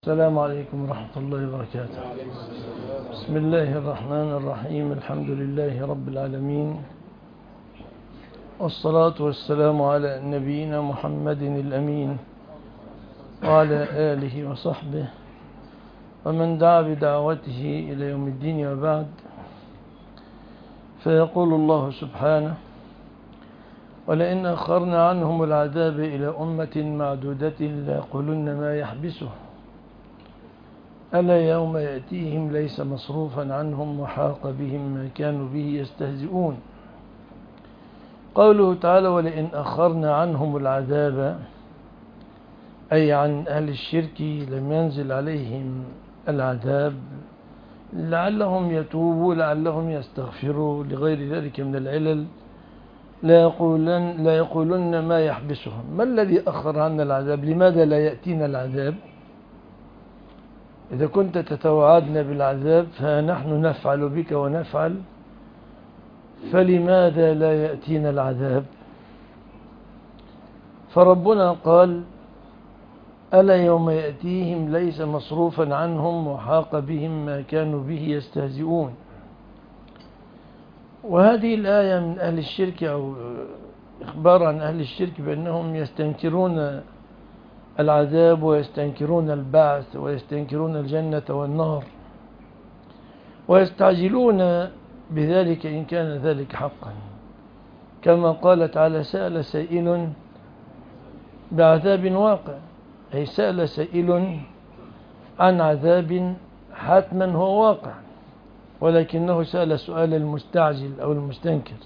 السلام عليكم ورحمة الله وبركاته. بسم الله الرحمن الرحيم. الحمد لله رب العالمين، والصلاة والسلام على نبينا محمد الأمين وعلى آله وصحبه ومن دعا بدعوته إلى يوم الدين، وبعد. فيقول الله سبحانه: ولئن أخرنا عنهم العذاب إلى أمة معدودة ليقولن ما يحبسه ألا يوم يأتيهم ليس مصروفا عنهم وحاق بهم ما كانوا به يستهزئون. قوله تعالى: ولئن أخرنا عنهم العذاب، أي عن أهل الشرك لم ينزل عليهم العذاب لعلهم يتوبوا، لعلهم يستغفروا، لغير ذلك من العلل. لا يقولن ما يحبسهم. ما الذي أخر عنا العذاب؟ لماذا لا يأتينا العذاب؟ إذا كنت تتوعدنا بالعذاب فنحن نفعل بك ونفعل، فلماذا لا يأتينا العذاب؟ فربنا قال: ألا يوم يأتيهم ليس مصروفا عنهم وحاق بهم ما كانوا به يستهزئون. وهذه الآية من أهل الشرك، أو إخبار عن أهل الشرك بأنهم يستنكرون العذاب ويستنكرون البعث ويستنكرون الجنة والنار، ويستعجلون بذلك إن كان ذلك حقا، كما قال تعالى: سأل سائل بعذاب واقع، أي سأل سائل عن عذاب حتما هو واقع، ولكنه سأل سؤال المستعجل أو المستنكر.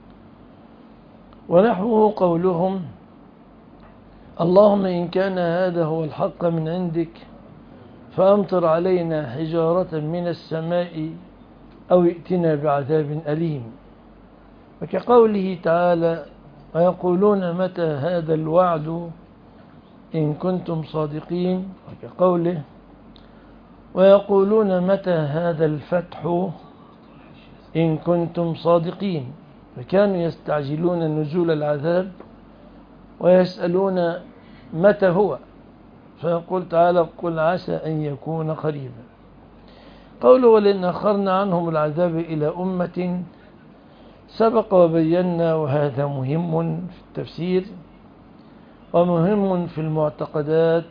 ونحوه قولهم: اللهم إن كان هذا هو الحق من عندك فأمطر علينا حجارة من السماء أو ائتنا بعذاب أليم. وكقوله تعالى: ويقولون متى هذا الوعد إن كنتم صادقين. وكقوله: ويقولون متى هذا الفتح إن كنتم صادقين. فكانوا يستعجلون نزول العذاب ويسألون متى هو، فيقول تعالى: قل عسى أن يكون قريبا. قوله: ولئن أخرنا عنهم العذاب إلى أمة، سبق وبينا، وهذا مهم في التفسير ومهم في المعتقدات،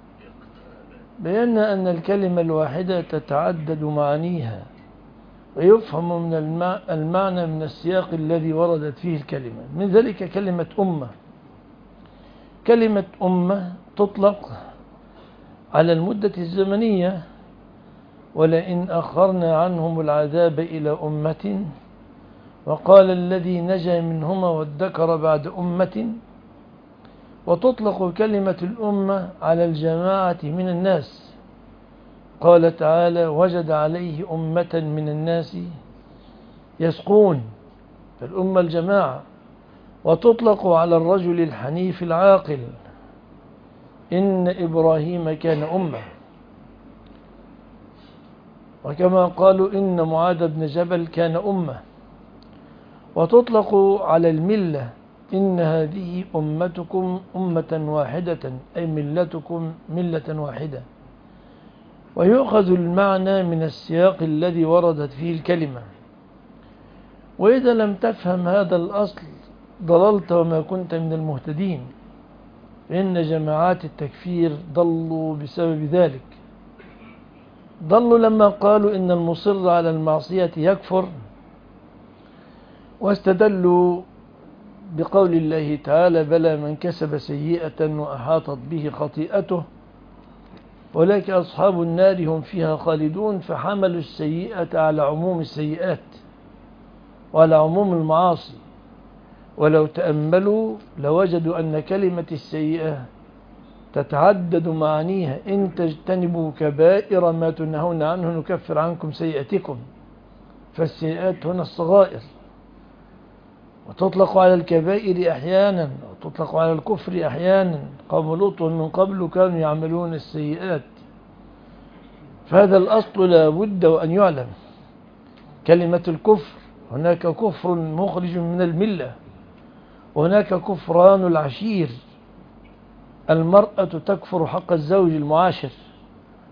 بينا أن الكلمة الواحدة تتعدد معانيها، ويفهم من المعنى من السياق الذي وردت فيه الكلمة. من ذلك كلمة أمة. كلمة أمة تطلق على المدة الزمنية: ولئن أخرنا عنهم العذاب إلى أمة، وقال الذي نجا منهما وادكر بعد أمة. وتطلق كلمة الأمة على الجماعة من الناس، قال تعالى: وجد عليه أمة من الناس يسقون، فالأمة الجماعة. وتطلق على الرجل الحنيف العاقل: إن إبراهيم كان أمة. وكما قالوا: إن معاذ بن جبل كان أمة. وتطلق على الملة: إن هذه أمتكم أمة واحدة، أي ملتكم ملة واحدة. ويؤخذ المعنى من السياق الذي وردت فيه الكلمة. وإذا لم تفهم هذا الأصل ضللت وما كنت من المهتدين، فإن جماعات التكفير ضلوا بسبب ذلك. ضلوا لما قالوا إن المصر على المعصية يكفر، واستدلوا بقول الله تعالى: بلى من كسب سيئة وأحاطت به خطيئته أولئك أصحاب النار هم فيها خالدون. فحملوا السيئة على عموم السيئات وعلى عموم المعاصي. ولو تأملوا لوجدوا أن كلمة السيئة تتعدد معانيها: إن تجتنبوا كبائر ما تنهون عنه نكفر عنكم سيئاتكم. فالسيئات هنا الصغائر، وتطلق على الكبائر أحيانا، وتطلق على الكفر أحيانا. قوم لوط من قبل كانوا يعملون السيئات. فهذا الأصل لا بد وأن يعلم. كلمة الكفر: هناك كفر مخرج من الملة، وهناك كفران العشير، المرأة تكفر حق الزوج المعاشر،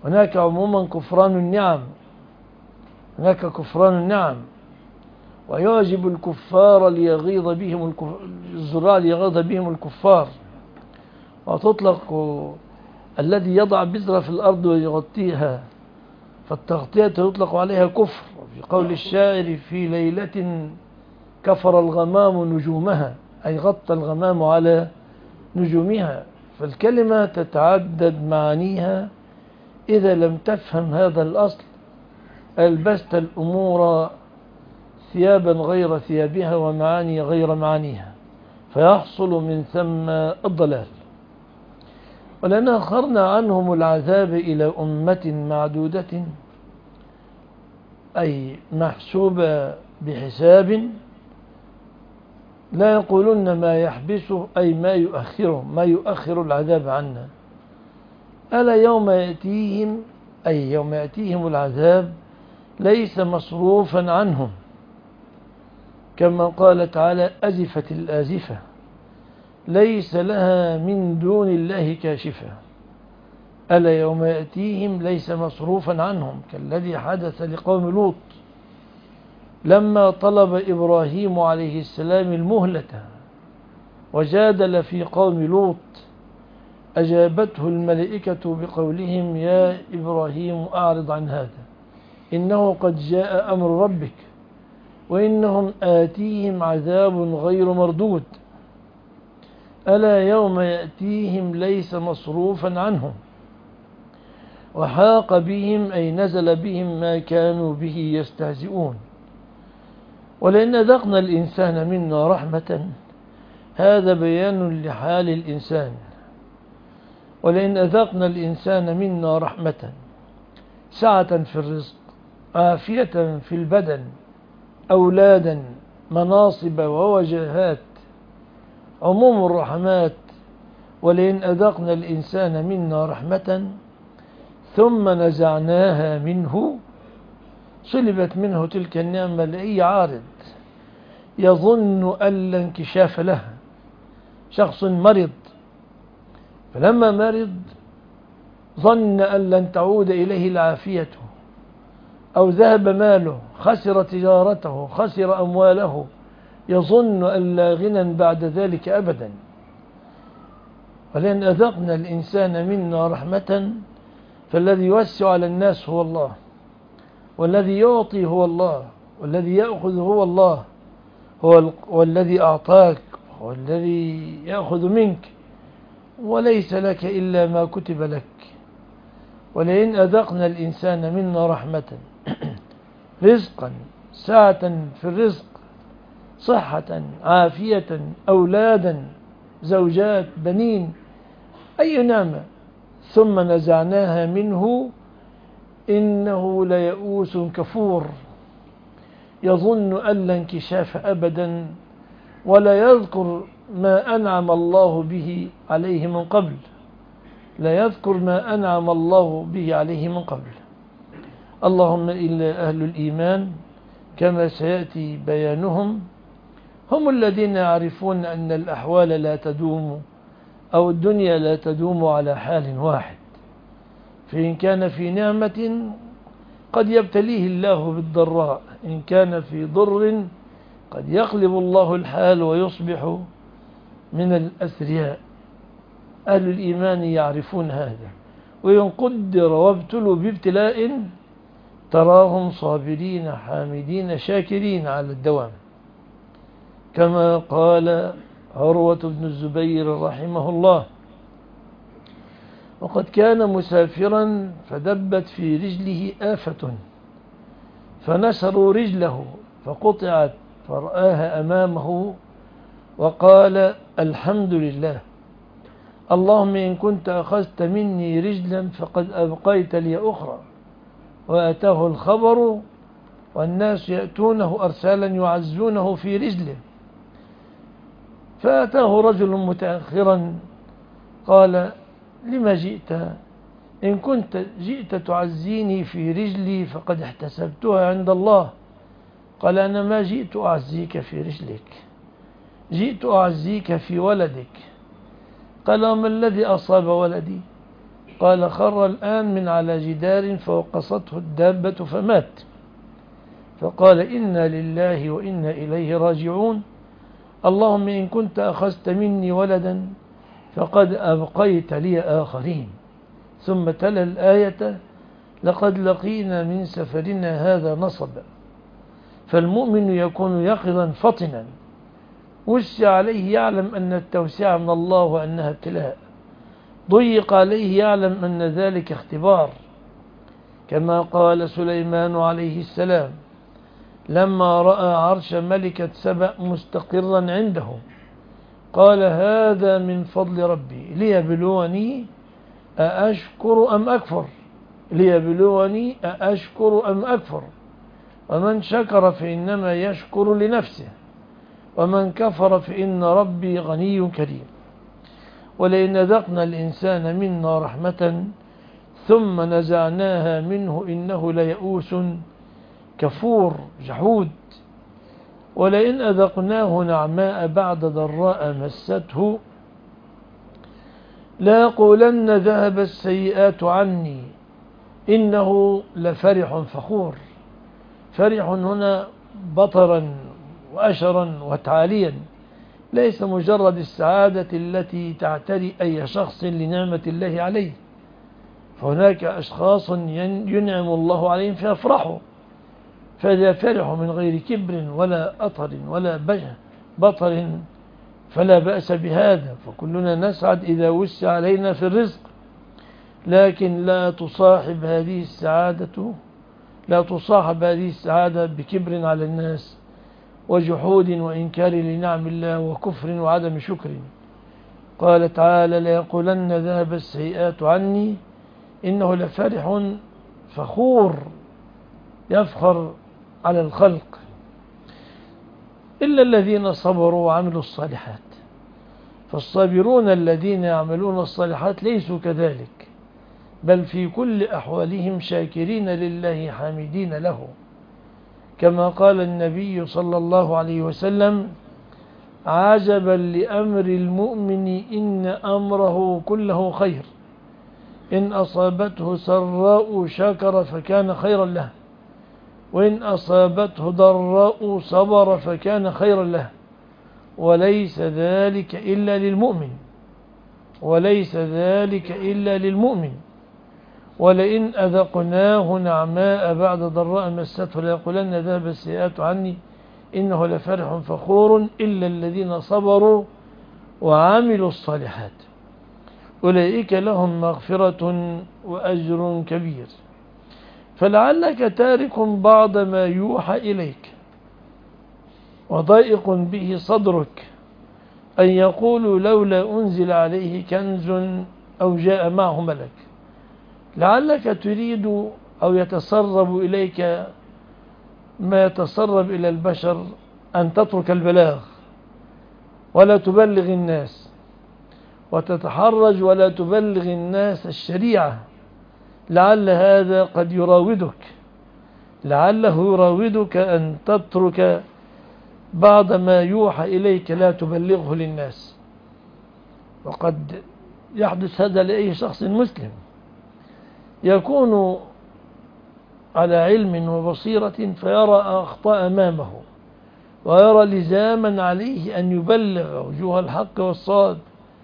هناك عموما كفران النعم، هناك كفران النعم، ويعجب الكفار ليغيظ بهم الزراع ليغيظ بهم الكفار. وتطلق الذي يضع بذرة في الأرض ويغطيها، فالتغطية يطلق عليها كفر. في قول الشاعر: في ليلة كفر الغمام نجومها، أي غطى الغمام على نجومها. فالكلمة تتعدد معانيها إذا لم تفهم هذا الأصل ألبست الأمور ثيابا غير ثيابها ومعاني غير معانيها، فيحصل من ثم الضلال. ولأن أخرنا عنهم العذاب إلى أمة معدودة، أي محسوبة بحساب، لا يقولون ما يحبسه أي ما يؤخره، ما يؤخر العذاب عنا. ألا يوم يأتيهم، أي يوم يأتيهم العذاب ليس مصروفا عنهم، كما قال تعالى: أزفت الآزفة ليس لها من دون الله كاشفة. ألا يوم يأتيهم ليس مصروفا عنهم، كالذي حدث لقوم لوط لما طلب إبراهيم عليه السلام المهلة وجادل في قوم لوط، أجابته الملائكة بقولهم: يا إبراهيم أعرض عن هذا إنه قد جاء أمر ربك وإنهم آتيهم عذاب غير مردود. ألا يوم يأتيهم ليس مصروفا عنهم، وحاق بهم أي نزل بهم ما كانوا به يستهزئون. ولئن أذقنا الإنسان منا رحمة، هذا بيان لحال الإنسان. ولئن أذقنا الإنسان منا رحمة، سعة في الرزق، عافية في البدن، أولادا، مناصب ووجاهات، عموم الرحمات. ولئن أذقنا الإنسان منا رحمة ثم نزعناها منه، سلبت منه تلك النعمة لأي عارض يظن أن لا انكشاف لها. شخص مرض، فلما مرض ظن أن لن تعود إليه العافية، أو ذهب ماله، خسر تجارته، خسر أمواله، يظن أن لا غنى بعد ذلك أبدا. ولئن أذقنا الإنسان منا رحمة، فالذي يوسع على الناس هو الله، والذي يعطي هو الله، والذي يأخذ هو الله، والذي أعطاك، هو الذي يأخذ منك، وليس لك إلا ما كتب لك. ولئن أذقنا الإنسان منا رحمة رزقا، سعة في الرزق، صحة، عافية، أولادا، زوجات، بنين، أي نعمة، ثم نزعناها منه إنه ليئوس كفور، يظن أن لا انكشاف أبدا، ولا يذكر ما أنعم الله به عليه من قبل، لا يذكر ما أنعم الله به عليه من قبل. اللهم إلا أهل الإيمان كما سيأتي بيانهم هم الذين يعرفون أن الأحوال لا تدوم، أو الدنيا لا تدوم على حال واحد. فإن كان في نعمة قد يبتليه الله بالضراء، إن كان في ضر قد يقلب الله الحال ويصبح من الأثرياء. أهل الإيمان يعرفون هذا، وإن قدر وابتلوا بابتلاء تراهم صابرين حامدين شاكرين على الدوام، كما قال عروة بن الزبير رحمه الله: وقد كان مسافرا فدبت في رجله آفة فنشروا رجله فقطعت فرآها أمامه وقال: الحمد لله، اللهم إن كنت أخذت مني رجلا فقد أبقيت لي أخرى. وأتاه الخبر والناس يأتونه أرسالا يعزونه في رجله، فأتاه رجل متأخرا قال: لما جئت؟ إن كنت جئت تعزيني في رجلي فقد احتسبتها عند الله. قال: أنا ما جئت أعزيك في رجلك، جئت أعزيك في ولدك. قال: وما الذي أصاب ولدي؟ قال خر الآن من على جدار فوقصته الدابة فمات. فقال إنا لله وإنا إليه راجعون، اللهم إن كنت أخذت مني ولدا فقد أبقيت لي آخرين. ثم تلا الآية لقد لقينا من سفرنا هذا نصبا. فالمؤمن يكون يقظا فطنا، وسع عليه يعلم أن التوسعة من الله وأنها ابتلاء، ضيق عليه يعلم أن ذلك اختبار. كما قال سليمان عليه السلام لما رأى عرش ملكة سبأ مستقرا عنده قال هذا من فضل ربي ليبلوني أأشكر أم أكفر، ليبلوني أأشكر أم أكفر، ومن شكر فإنما يشكر لنفسه ومن كفر فإن ربي غني كريم. ولئن ذقنا الإنسان منا رحمة ثم نزعناها منه إنه ليئوس كفور جحود. ولئن أذقناه نعماء بعد ضراء مسته ليقولن ذهب السيئات عني إنه لفرح فخور. فرح هنا بطرا وأشرا وتعاليا، ليس مجرد السعادة التي تعتري أي شخص لنعمة الله عليه، فهناك أشخاص ينعم الله عليهم فيفرحوا، فإذا فرحوا من غير كبر ولا أطر ولا بطر فلا بأس بهذا، فكلنا نسعد إذا وسع علينا في الرزق، لكن لا تصاحب هذه السعادة بكبر على الناس وجحود وإنكار لنعم الله وكفر وعدم شكر. قال تعالى ليقولن ذهب السيئات عني إنه لفرح فخور، يفخر على الخلق. إلا الذين صبروا وعملوا الصالحات، فالصابرون الذين يعملون الصالحات ليسوا كذلك، بل في كل أحوالهم شاكرين لله حامدين له، كما قال النبي صلى الله عليه وسلم عجبا لأمر المؤمن إن أمره كله خير، إن أصابته سراء شكر فكان خيرا له، وإن أصابته ضراء صبر فكان خيرا له، وليس ذلك إلا للمؤمن. ولئن أذقناه نعماء بعد ضراء مسته ليقولن ذهب السيئات عني إنه لفرح فخور إلا الذين صبروا وعملوا الصالحات أولئك لهم مغفرة وأجر كبير. فلعلك تارك بعض ما يوحى إليك وضائق به صدرك أن يقولوا لولا أنزل عليه كنز أو جاء معه ملك. لعلك تريد أو يتسرب إليك ما يتسرب إلى البشر أن تترك البلاغ ولا تبلغ الناس، وتتحرج ولا تبلغ الناس الشريعة. لعل هذا قد لعله يراودك أن تترك بعض ما يوحى إليك لا تبلغه للناس. وقد يحدث هذا لأي شخص مسلم يكون على علم وبصيرة فيرى أخطاء أمامه ويرى لزاما عليه أن يبلغ وجوه الحق والصواب،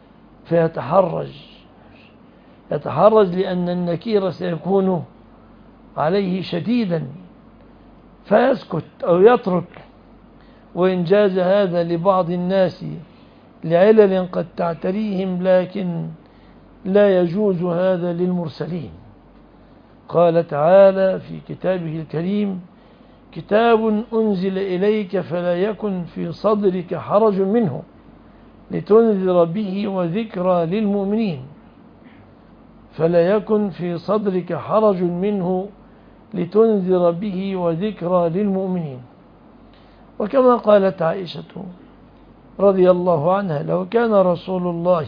يتحرج لأن النكير سيكون عليه شديدا فيسكت أو يترك. وإن جاز هذا لبعض الناس لعلل قد تعتريهم، لكن لا يجوز هذا للمرسلين. قال تعالى في كتابه الكريم كتاب أنزل إليك فلا يكن في صدرك حرج منه لتنذر به وذكرى للمؤمنين. فلا يكن في صدرك حرج منه لتنذر به وذكرى للمؤمنين. وكما قالت عائشة رضي الله عنها لو كان رسول الله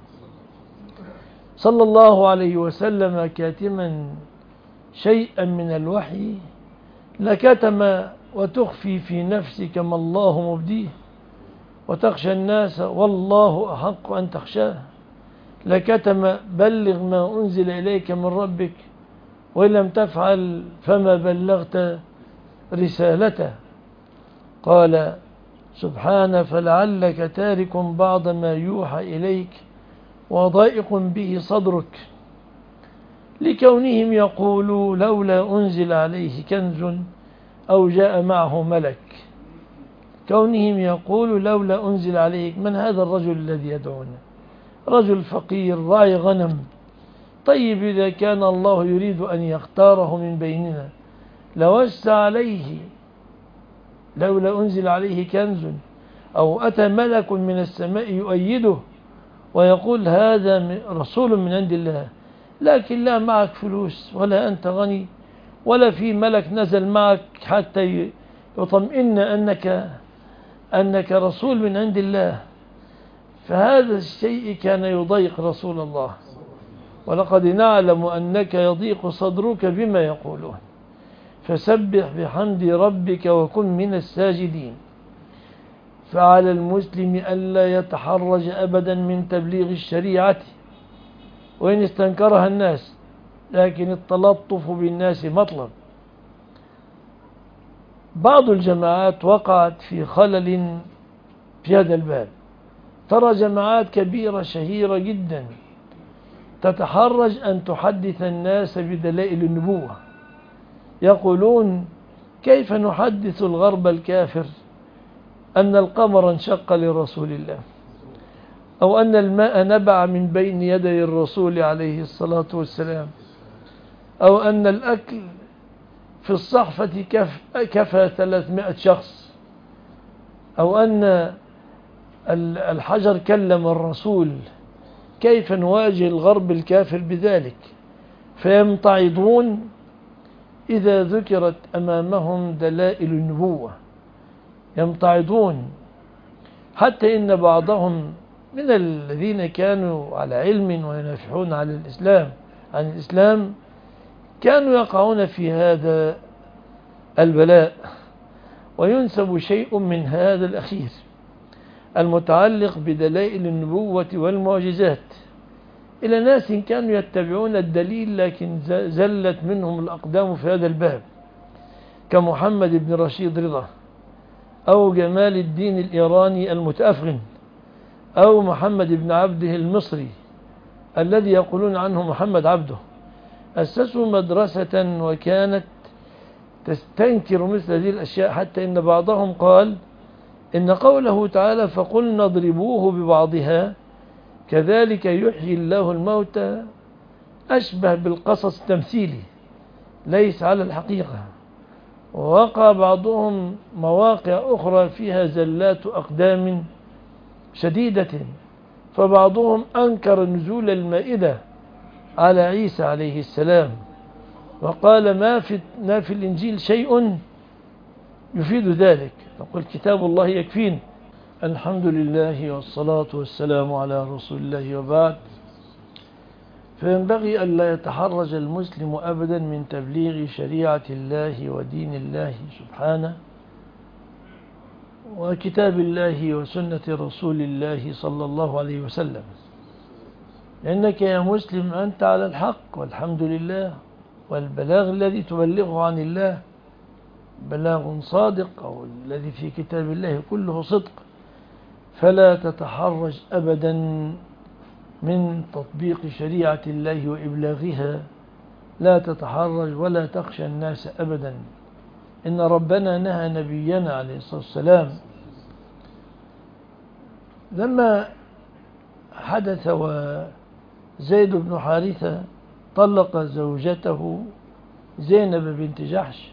صلى الله عليه وسلم كاتما شيئا من الوحي لكتم وتخفي في نفسك ما الله مبديه وتخشى الناس والله أحق أن تخشاه. لكتم بلغ ما أنزل إليك من ربك وإن لم تفعل فما بلغت رسالته. قال سبحانه فلعلك تارك بعض ما يوحى إليك وضائق به صدرك لكونهم يقولوا لولا أنزل عليه كنز أو جاء معه ملك. كونهم يقولوا لولا أنزل عليه، من هذا الرجل الذي يدعونا؟ رجل فقير راعي غنم. طيب إذا كان الله يريد أن يختاره من بيننا لوسع عليه، لولا أنزل عليه كنز أو أتى ملك من السماء يؤيده ويقول هذا رسول من عند الله، لكن لا معك فلوس ولا أنت غني ولا في ملك نزل معك حتى يطمئن أنك رسول من عند الله. فهذا الشيء كان يضيق رسول الله، ولقد نعلم أنك يضيق صدرك بما يقولون، فسبح بحمد ربك وكن من الساجدين. فعلى المسلم ألا يتحرج أبدا من تبليغ الشريعة وإن استنكرها الناس، لكن التلطف بالناس مطلب. بعض الجماعات وقعت في خلل في هذا الباب. ترى جماعات كبيرة شهيرة جدا تتحرج أن تحدث الناس بدلائل النبوة. يقولون كيف نحدث الغرب الكافر أن القمر انشق لرسول الله، أو أن الماء نبع من بين يدي الرسول عليه الصلاة والسلام، أو أن الأكل في الصحفة كفى 300 شخص، أو أن الحجر كلم الرسول. كيف نواجه الغرب الكافر بذلك؟ فيمتعضون إذا ذكرت أمامهم دلائل النبوة، يمتعضون. حتى إن بعضهم من الذين كانوا على علم وينافحون عن الإسلام كانوا يقعون في هذا البلاء، وينسب شيء من هذا الأخير المتعلق بدلائل النبوة والمعجزات إلى ناس كانوا يتبعون الدليل لكن زلت منهم الأقدام في هذا الباب، كمحمد بن رشيد رضا، أو جمال الدين الإيراني المتأفغن، أو محمد بن عبده المصري الذي يقولون عنه محمد عبده. أسسوا مدرسة وكانت تستنكر مثل هذه الأشياء، حتى إن بعضهم قال إن قوله تعالى فقلنا اضربوه ببعضها كذلك يحيي الله الموتى أشبه بالقصص التمثيلي ليس على الحقيقة. ووقع بعضهم مواقع أخرى فيها زلات أقدام شديدة، فبعضهم أنكر نزول المائدة على عيسى عليه السلام وقال ما في الإنجيل شيء يفيد ذلك، نقول كتاب الله يكفين. الحمد لله والصلاة والسلام على رسول الله، وبعد. فينبغي ألا يتحرج المسلم أبدا من تبليغ شريعة الله ودين الله سبحانه وكتاب الله وسنة رسول الله صلى الله عليه وسلم، لأنك يا مسلم أنت على الحق والحمد لله، والبلاغ الذي تبلغه عن الله بلاغ صادق، أو الذي في كتاب الله كله صدق. فلا تتحرج أبدا من تطبيق شريعة الله وإبلاغها، لا تتحرج ولا تخشى الناس أبدا. إن ربنا نهى نبينا عليه الصلاة والسلام لما حدث وزيد بن حارثة طلق زوجته زينب بنت جحش،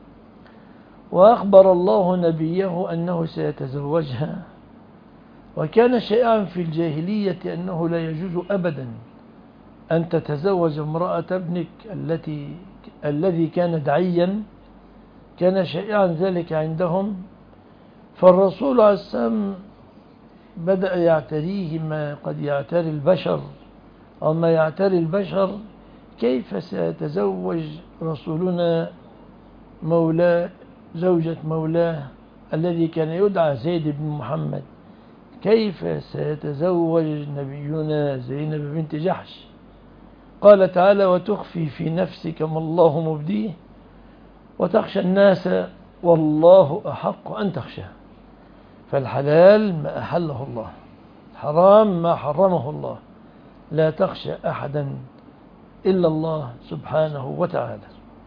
وأخبر الله نبيه أنه سيتزوجها، وكان شائعا في الجاهلية أنه لا يجوز أبدا أن تتزوج امرأة ابنك الذي كان دعيا، كان شائعا ذلك عندهم. فالرسول عليه السلام بدأ يعتريه ما قد يعتري البشر أو ما يعتري البشر. كيف سيتزوج رسولنا زوجة مولاه الذي كان يدعى زيد بن محمد، كيف سيتزوج نبينا زينب بنت جحش؟ قال تعالى: وتخفي في نفسك ما الله مبديه وتخشى الناس والله أحق أن تخشاه. فالحلال ما أحله الله، حرام ما حرمه الله، لا تخشى أحدا إلا الله سبحانه وتعالى.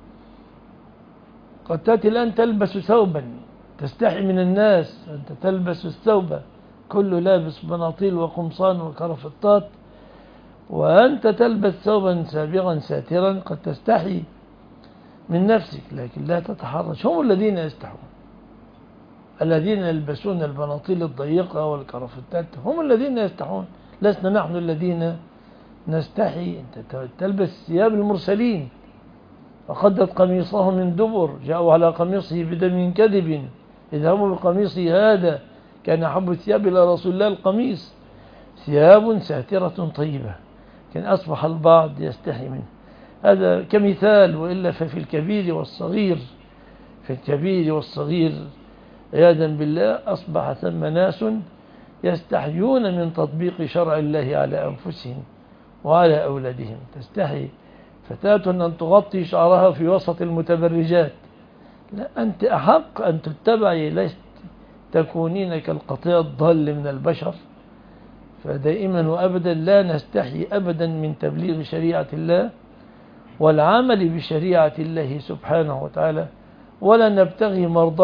قد تأتي الآن تلبس ثوبا تستحي من الناس، أنت تلبس الثوب كله لابس بناطيل وقمصان وكرفتات، وأنت تلبس ثوبا سابغا ساترا قد تستحي من نفسك، لكن لا تتحرش. هم الذين يستحون، الذين يلبسون البناطيل الضيقة والكرفتات هم الذين يستحون، لسنا نحن الذين نستحي. أنت تلبس ثياب المرسلين، وقدت قميصه من دبر، جاءوا على قميصه بدم كذب، اذهبوا بقميصي هذا، كان أحب الثياب إلى رسول الله القميص، ثياب ساترة طيبة، كان أصبح البعض يستحي منه. هذا كمثال، وإلا ففي الكبير والصغير، في الكبير والصغير عياذا بالله أصبح ثم ناس يستحيون من تطبيق شرع الله على أنفسهم وعلى أولادهم. تستحي فتاة أن تغطي شعرها في وسط المتبرجات، لا، أنت أحق أن تتبعي، لست تكونين كالقطيع الضال من البشر. فدائما وأبدا لا نستحي أبدا من تبليغ شريعة الله والعمل بشريعة الله سبحانه وتعالى، ولا نبتغي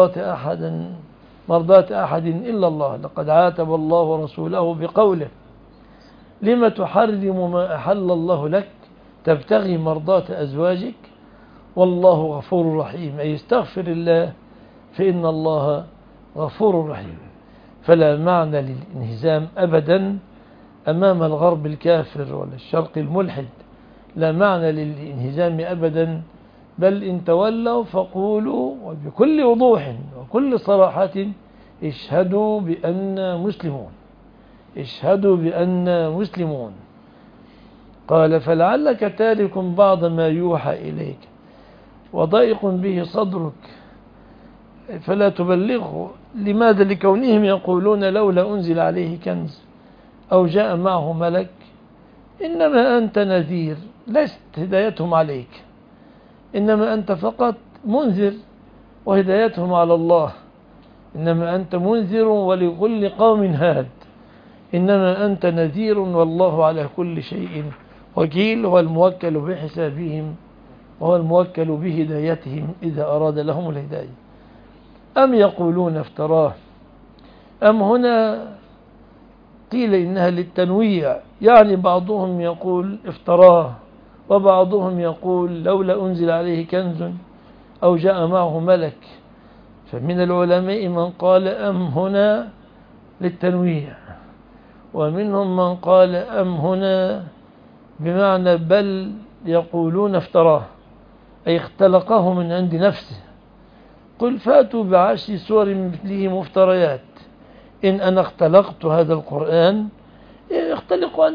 مرضات أحد إلا الله. لقد عاتب الله رسوله بقوله: لم تحرم ما أحل الله لك تبتغي مرضات أزواجك والله غفور رحيم، أي استغفر الله فإن الله غفور رحيم. فلا معنى للانهزام أبدا أمام الغرب الكافر ولا الشرق الملحد، لا معنى للانهزام أبدا، بل إن تولوا فقولوا وبكل وضوح وكل صراحة: اشهدوا بأننا مسلمون، اشهدوا بأننا مسلمون. قال: فلعلك تارك بعض ما يوحى إليك وضيق به صدرك فلا تبلغه. لماذا؟ لكونهم يقولون لولا أنزل عليه كنز أو جاء معه ملك. إنما أنت نذير، لست هدايتهم عليك، إنما أنت فقط منذر وهدايتهم على الله. إنما أنت منذر ولكل قوم هاد، إنما أنت نذير والله على كل شيء وكيل. هو الموكل بحسابهم وهو الموكل بهدايتهم إذا أراد لهم الهداية. أم يقولون افتراه، أم هنا قيل إنها للتنويع، يعني بعضهم يقول افتراه وبعضهم يقول لولا أنزل عليه كنز أو جاء معه ملك. فمن العلماء من قال أم هنا للتنويع، ومنهم من قال أم هنا بمعنى بل يقولون افتراه، أي اختلقه من عند نفسه. قل فاتوا بعشر سور مثله مفتريات، إن أنا اختلقت هذا القرآن اختلقوا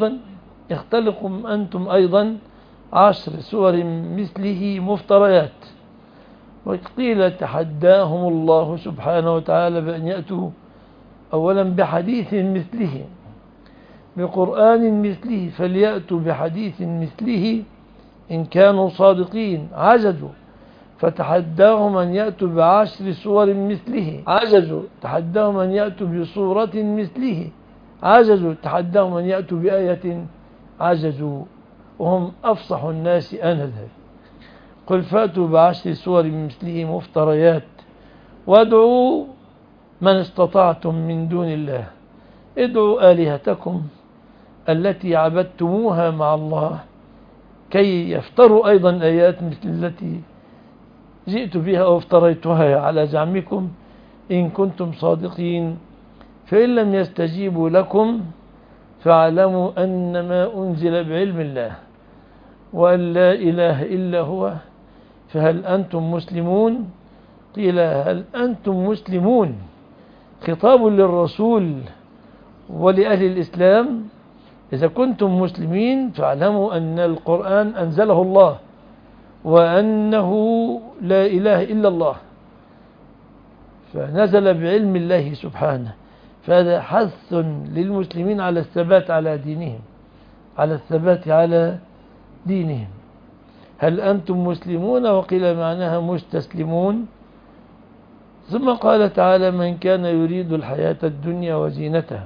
أنتم أيضا 10 سور مثله مفتريات. وقيل تحداهم الله سبحانه وتعالى بأن يأتوا أولا بحديث مثله، بقرآن مثله، فليأتوا بحديث مثله إن كانوا صادقين. عجزوا فتحداهم أن يأتوا ب10 سور مثله، عجزوا. تحداهم أن يأتوا بصورة مثله، عجزوا. تحداهم أن يأتوا بآية، عجزوا، وهم أفصح الناس آنذاك. قل فأتوا ب10 سور مثله مفتريات وادعوا من استطعتم من دون الله، ادعوا آلهتكم التي عبدتموها مع الله كي يفتروا أيضا آيات مثل التي جئت بها أو افتريتها على زعمكم إن كنتم صادقين. فإن لم يستجيبوا لكم فاعلموا أنما أنزل بعلم الله وأن لا إله إلا هو فهل أنتم مسلمون؟ قيل هل أنتم مسلمون خطاب للرسول ولأهل الإسلام. إذا كنتم مسلمين فاعلموا أن القرآن أنزله الله وأنه لا إله إلا الله، فنزل بعلم الله سبحانه. فهذا حث للمسلمين على الثبات على دينهم، على الثبات على دينهم. هل أنتم مسلمون؟ وقيل معناها مستسلمون. ثم قال تعالى: من كان يريد الحياة الدنيا وزينتها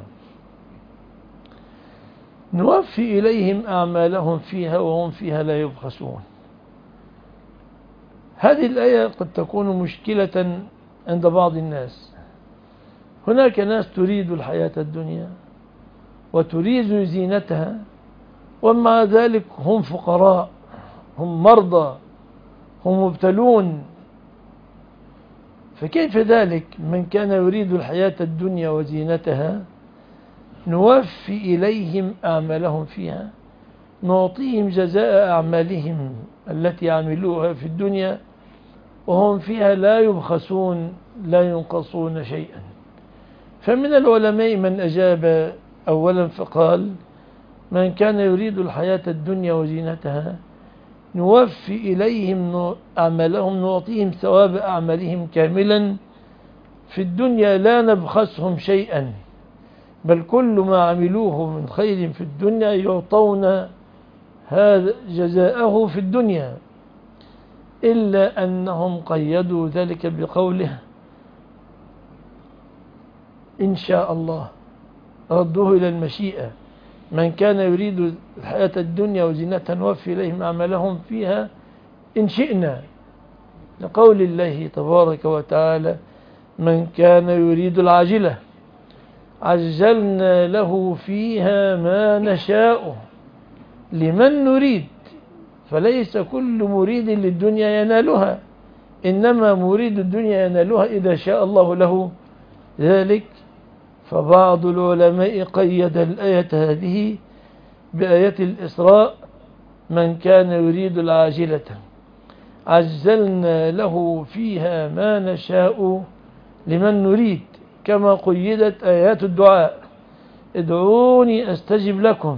نوفي إليهم أعمالهم فيها وهم فيها لا يبخسون. هذه الآية قد تكون مشكلة عند بعض الناس. هناك ناس تريد الحياة الدنيا وتريد زينتها، ومع ذلك هم فقراء، هم مرضى، هم مبتلون. فكيف ذلك؟ من كان يريد الحياة الدنيا وزينتها نوفي إليهم أعمالهم فيها، نعطيهم جزاء أعمالهم التي عملوها في الدنيا وهم فيها لا يبخسون، لا ينقصون شيئا. فمن العلماء من أجاب أولا فقال: من كان يريد الحياة الدنيا وزينتها نوفي إليهم أعمالهم، نعطيهم ثواب أعمالهم كاملا في الدنيا لا نبخسهم شيئا، بل كل ما عملوه من خير في الدنيا يعطون هذا جزاءه في الدنيا، إلا أنهم قيدوا ذلك بقوله: إن شاء الله، ردوه إلى المشيئة. من كان يريد الحياة الدنيا وزينتها نوفي إليهم أعمالهم فيها إن شئنا، لقول الله تبارك وتعالى: من كان يريد العاجلة عجلنا له فيها ما نشاء لمن نريد. فليس كل مريد للدنيا ينالها، إنما مريد الدنيا ينالها إذا شاء الله له ذلك. فبعض العلماء قيد الآية هذه بآية الإسراء: من كان يريد العاجلة عجلنا له فيها ما نشاء لمن نريد، كما قيدت آيات الدعاء: ادعوني أستجب لكم،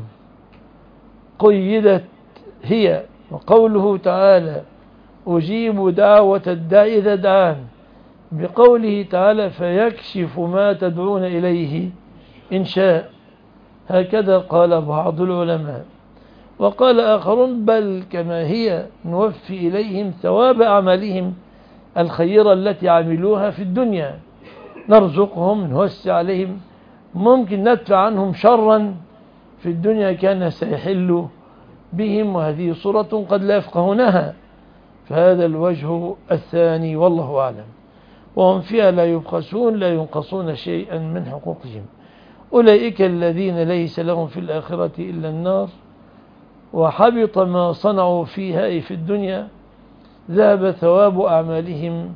قيدت هي. وقوله تعالى: أجيب دعوة الداعي إذا دعان، بقوله تعالى: فيكشف ما تدعون إليه إن شاء. هكذا قال بعض العلماء. وقال آخرون: بل كما هي نوفي إليهم ثواب أعمالهم الخيرة التي عملوها في الدنيا، نرزقهم، نوسع عليهم، ممكن ندفع عنهم شرا في الدنيا كان سيحل بهم، وهذه صورة قد لا يفقهونها. فهذا الوجه الثاني والله أعلم. وهم فيها لا يبخسون، لا ينقصون شيئا من حقوقهم. أولئك الذين ليس لهم في الآخرة إلا النار وحبط ما صنعوا فيها أي في الدنيا، ذهب ثواب أعمالهم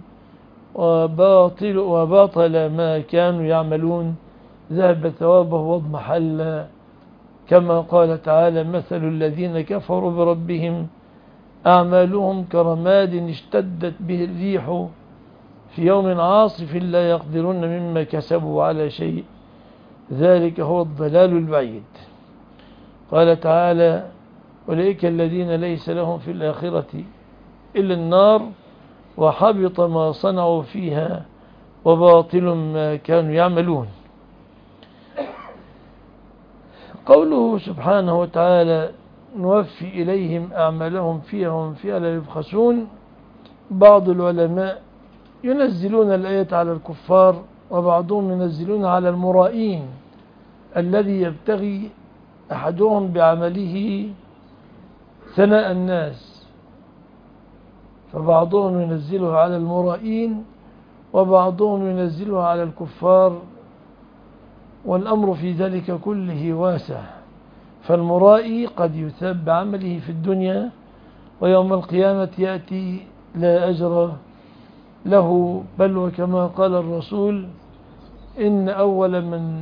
وباطل ما كانوا يعملون، ذهب ثوابه واضمحل. كما قال تعالى: مثل الذين كفروا بربهم أعمالهم كرماد اشتدت به الريح في يوم عاصف لا يقدرون مما كسبوا على شيء، ذلك هو الضلال البعيد. قال تعالى: أولئك الذين ليس لهم في الآخرة إلا النار وحبط ما صنعوا فيها وباطل ما كانوا يعملون. قوله سبحانه وتعالى: نوفي إليهم أعمالهم فيها وهم فيها لا يبخسون، بعض العلماء ينزلون الآية على الكفار، وبعضهم ينزلون على المرائين الذي يبتغي أحدهم بعمله ثناء الناس، فبعضهم ينزلها على المرائين وبعضهم ينزلها على الكفار، والأمر في ذلك كله واسع. فالمرائي قد يثاب بعمله في الدنيا ويوم القيامة يأتي لا أجر له، بل وكما قال الرسول: إن أول من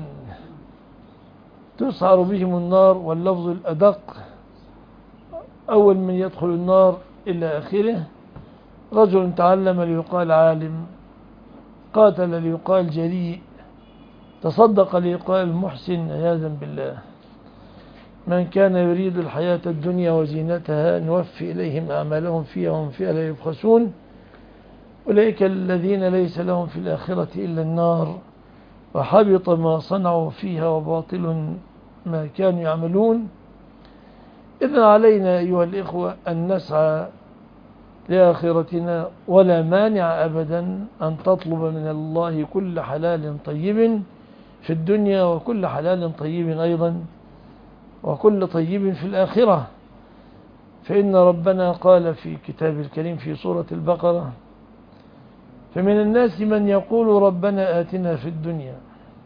تسعر بهم النار، واللفظ الأدق أول من يدخل النار إلى آخره، رجل تعلم ليقال عالم، قاتل ليقال جريء، تصدق ليقال محسن، عياذا بالله. من كان يريد الحياة الدنيا وزينتها نوفي إليهم أعمالهم فيها وهم فيها لا يبخسون. أولئك الذين ليس لهم في الآخرة إلا النار وحبط ما صنعوا فيها وباطل ما كانوا يعملون. إذن علينا أيها الإخوة أن نسعى لآخرتنا، ولا مانع أبدا أن تطلب من الله كل حلال طيب في الدنيا، وكل حلال طيب أيضا، وكل طيب في الآخرة. فإن ربنا قال في كتاب الكريم في سورة البقرة: فمن الناس من يقول ربنا آتنا في الدنيا،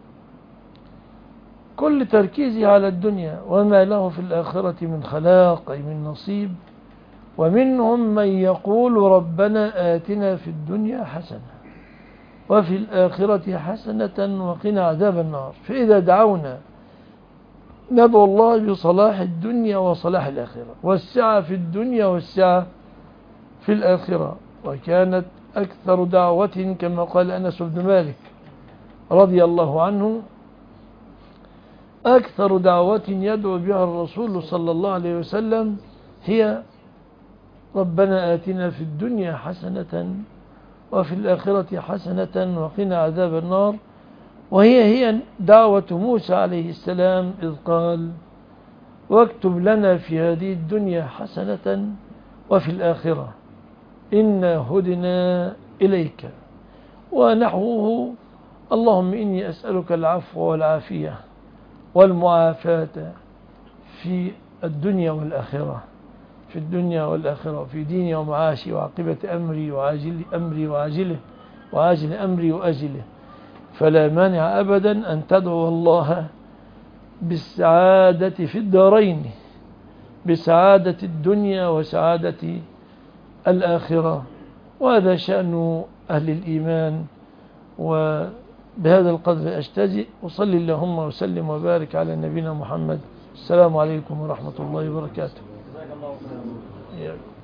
كل تركيزه على الدنيا، وما له في الآخرة من خلاق أي من نصيب. ومنهم من يقول ربنا آتنا في الدنيا حسنة وفي الآخرة حسنة وقنا عذاب النار. فإذا دعونا ندعو الله بصلاح الدنيا وصلاح الآخرة، والسعة في الدنيا والسعة في الآخرة. وكانت أكثر دعوة كما قال أنس بن مالك رضي الله عنه: أكثر دعوة يدعو بها الرسول صلى الله عليه وسلم هي ربنا آتنا في الدنيا حسنة وفي الآخرة حسنة وقنا عذاب النار. وهي دعوة موسى عليه السلام إذ قال: واكتب لنا في هذه الدنيا حسنة وفي الآخرة إنا هدنا إليك. ونحوه: اللهم إني أسألك العفو والعافية والمعافاة في الدنيا والآخرة، في الدنيا والآخرة، في ديني ومعاشي وعاقبة أمري وعاجل أمري وعاجله وعاجل أمري وأجله. فلا مانع أبدا أن تدعو الله بالسعادة في الدارين، بسعادة الدنيا وسعادة الآخرة. وهذا شأن أهل الإيمان. وبهذا القدر أجتزئ، وصلي اللهم وسلم وبارك على نبينا محمد. السلام عليكم ورحمة الله وبركاته.